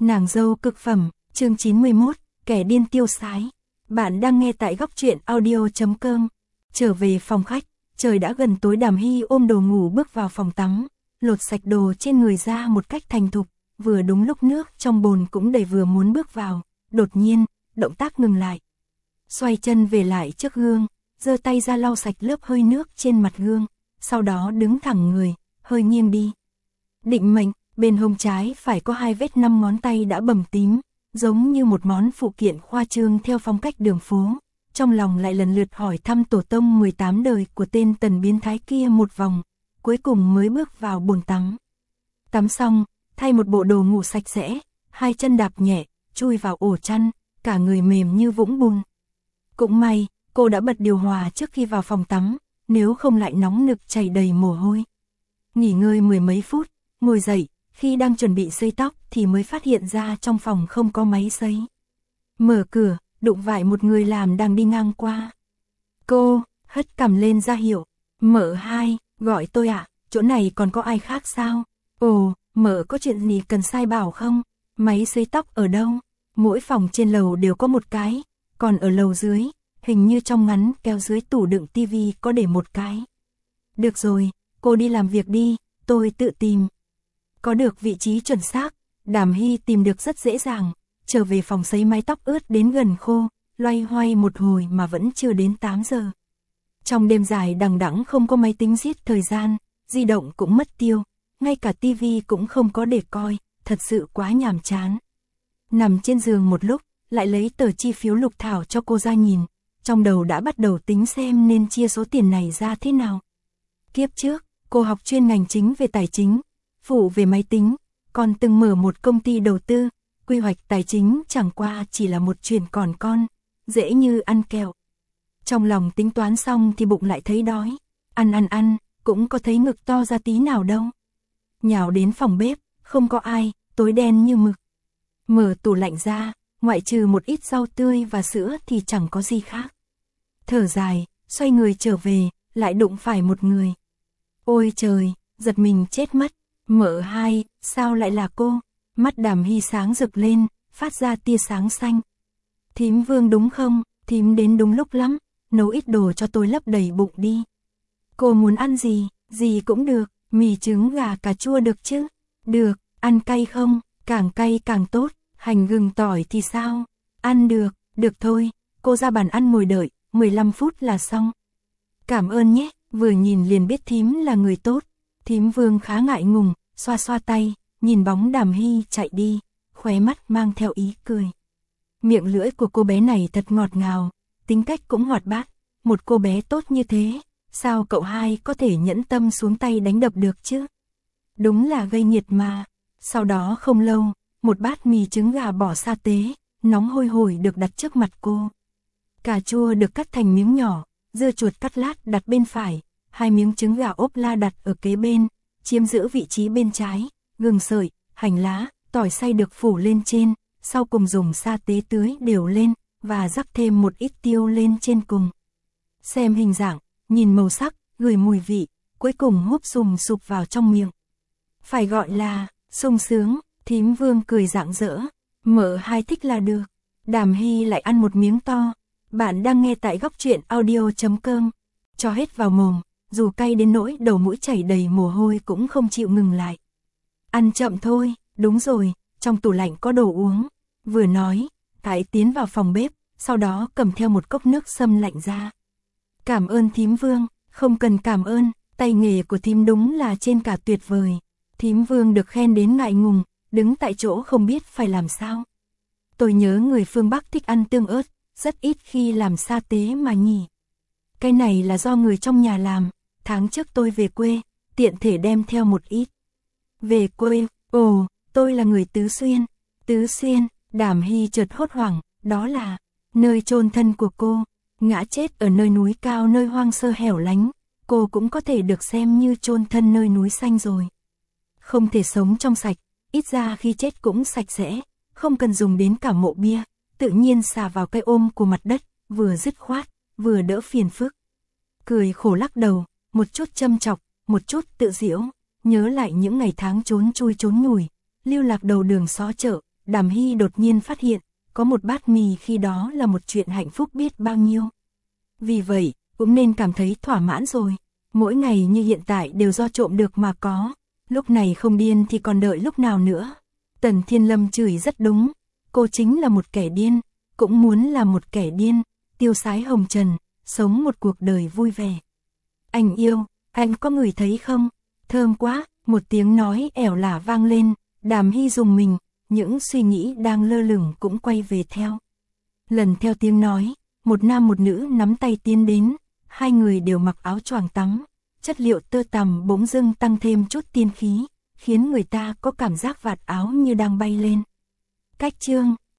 Nàng dâu cực phẩm, chương 91, kẻ điên tiêu sái. Bạn đang nghe tại góc truyện audio.com. Trở về phòng khách, trời đã gần tối. Đàm Hy ôm đồ ngủ bước vào phòng tắm, lột sạch đồ trên người ra một cách thành thục, vừa đúng lúc nước trong bồn cũng đầy, vừa muốn bước vào, đột nhiên, động tác ngừng lại. Xoay chân về lại trước gương, giơ tay ra lau sạch lớp hơi nước trên mặt gương, sau đó đứng thẳng người, hơi nghiêng đi. Định mệnh, bên hông trái phải có 2 vết 5 ngón tay đã bầm tím, giống như một món phụ kiện khoa trương theo phong cách đường phố. Trong lòng lại lần lượt hỏi thăm tổ tông 18 đời của tên Tần biến thái kia một vòng, cuối cùng mới bước vào bồn tắm. Tắm xong, thay một bộ đồ ngủ sạch sẽ, 2 chân đạp nhẹ, chui vào ổ chăn, cả người mềm như vũng bùn. Cũng may, cô đã bật điều hòa trước khi vào phòng tắm, nếu không lại nóng nực chảy đầy mồ hôi. Nghỉ ngơi 10 mấy phút, ngồi dậy, khi đang chuẩn bị sấy tóc thì mới phát hiện ra trong phòng không có máy sấy. Mở cửa, đụng phải một người làm đang đi ngang qua. Cô hất cằm lên ra hiệu. Mợ hai, gọi tôi ạ, chỗ này còn có ai khác sao? Ồ, mợ có chuyện gì cần sai bảo không? Máy sấy tóc ở đâu? Mỗi phòng trên lầu đều có một cái, còn ở lầu dưới, hình như trong ngắn kéo dưới tủ đựng tivi có để một cái. Được rồi, cô đi làm việc đi, tôi tự tìm. Có được vị trí chuẩn xác, Đàm Hy tìm được rất dễ dàng, trở về phòng sấy mái tóc ướt đến gần khô, loay hoay một hồi mà vẫn chưa đến 8 giờ. Trong đêm dài đằng đẵng không có máy tính giết thời gian, di động cũng mất tiêu, ngay cả tivi cũng không có để coi, thật sự quá nhàm chán. Nằm trên giường một lúc, lại lấy tờ chi phiếu lục thảo cho cô ra nhìn, trong đầu đã bắt đầu tính xem nên chia số tiền này ra thế nào. Kiếp trước, cô học chuyên ngành chính về tài chính, phụ về máy tính, còn từng mở một công ty đầu tư, quy hoạch tài chính chẳng qua chỉ là một chuyện còn con, dễ như ăn kẹo. Trong lòng tính toán xong thì bụng lại thấy đói, ăn, cũng có thấy ngực to ra tí nào đâu. Nhào đến phòng bếp, không có ai, tối đen như mực. Mở tủ lạnh ra, ngoại trừ một ít rau tươi và sữa thì chẳng có gì khác. Thở dài, xoay người trở về, lại đụng phải một người. Ôi trời, giật mình chết mất. Mợ hai, sao lại là cô? Mắt Đàm Hy sáng rực lên, phát ra tia sáng xanh. Thím Vương đúng không? Thím đến đúng lúc lắm, nấu ít đồ cho tôi lấp đầy bụng đi. Cô muốn ăn gì? Gì cũng được, mì trứng gà cà chua được chứ? Được, ăn cay không? Càng cay càng tốt, hành gừng tỏi thì sao? Ăn được, được thôi, cô ra bàn ăn ngồi đợi, 15 phút là xong. Cảm ơn nhé, vừa nhìn liền biết thím là người tốt. Thím Vương khá ngại ngùng, xoa xoa tay, nhìn bóng Đàm Hy chạy đi, khóe mắt mang theo ý cười. Miệng lưỡi của cô bé này thật ngọt ngào, tính cách cũng hoạt bát, một cô bé tốt như thế, sao cậu hai có thể nhẫn tâm xuống tay đánh đập được chứ? Đúng là gây nghiệt mà. Sau đó không lâu, một bát mì trứng gà bỏ sa tế, nóng hôi hổi được đặt trước mặt cô. Cà chua được cắt thành miếng nhỏ, dưa chuột cắt lát đặt bên phải, 2 miếng trứng gà ốp la đặt ở kế bên, chiếm giữ vị trí bên trái, gừng sợi, hành lá, tỏi xay được phủ lên trên, sau cùng dùng sa tế tưới đều lên, và rắc thêm một ít tiêu lên trên cùng. Xem hình dạng, nhìn màu sắc, gửi mùi vị, cuối cùng húp sùm sụp vào trong miệng. Phải gọi là sung sướng, thím Vương cười rạng rỡ, mợ hai thích là được. Đàm Hy lại ăn một miếng to. Bạn đang nghe tại góc truyện audio.com. Cho hết vào mồm, dù cay đến nỗi đầu mũi chảy đầy mồ hôi cũng không chịu ngừng lại. Ăn chậm thôi, đúng rồi, trong tủ lạnh có đồ uống. Vừa nói, Thái tiến vào phòng bếp, sau đó cầm theo một cốc nước sâm lạnh ra. Cảm ơn thím Vương, không cần cảm ơn, tay nghề của thím đúng là trên cả tuyệt vời. Thím Vương được khen đến ngại ngùng, đứng tại chỗ không biết phải làm sao. Tôi nhớ người phương Bắc thích ăn tương ớt, rất ít khi làm sa tế mà nhỉ. Cái này là do người trong nhà làm, tháng trước tôi về quê, tiện thể đem theo một ít. Về quê, ồ, tôi là người Tứ Xuyên. Tứ Xuyên, Đàm Hy chợt hốt hoảng, đó là nơi chôn thân của cô, ngã chết ở nơi núi cao, nơi hoang sơ hẻo lánh, cô cũng có thể được xem như chôn thân nơi núi xanh rồi. Không thể sống trong sạch, ít ra khi chết cũng sạch sẽ, không cần dùng đến cả mộ bia, tự nhiên xả vào cái ôm của mặt đất, vừa dứt khoát, vừa đỡ phiền phức. Cười khổ lắc đầu, một chút châm chọc, một chút tự giễu, nhớ lại những ngày tháng trốn chui trốn nhủi, lưu lạc đầu đường xó chợ, Đàm Hy đột nhiên phát hiện, có một bát mì khi đó là một chuyện hạnh phúc biết bao nhiêu. Vì vậy, cũng nên cảm thấy thỏa mãn rồi. Mỗi ngày như hiện tại đều do trộm được mà có. Lúc này không điên thì còn đợi lúc nào nữa. Tần Thiên Lâm chửi rất đúng. Cô chính là một kẻ điên, cũng muốn là một kẻ điên, tiêu sái hồng trần, sống một cuộc đời vui vẻ. Anh yêu, anh có ngửi thấy không? Thơm quá, một tiếng nói ẻo lả vang lên. Đàm Hy rùng mình, những suy nghĩ đang lơ lửng cũng quay về theo. Lần theo tiếng nói, một nam một nữ nắm tay tiến đến, hai người đều mặc áo choàng tắm, chất liệu tơ tằm bỗng dưng tăng thêm chút tiên khí, khiến người ta có cảm giác vạt áo như đang bay lên. Cách chương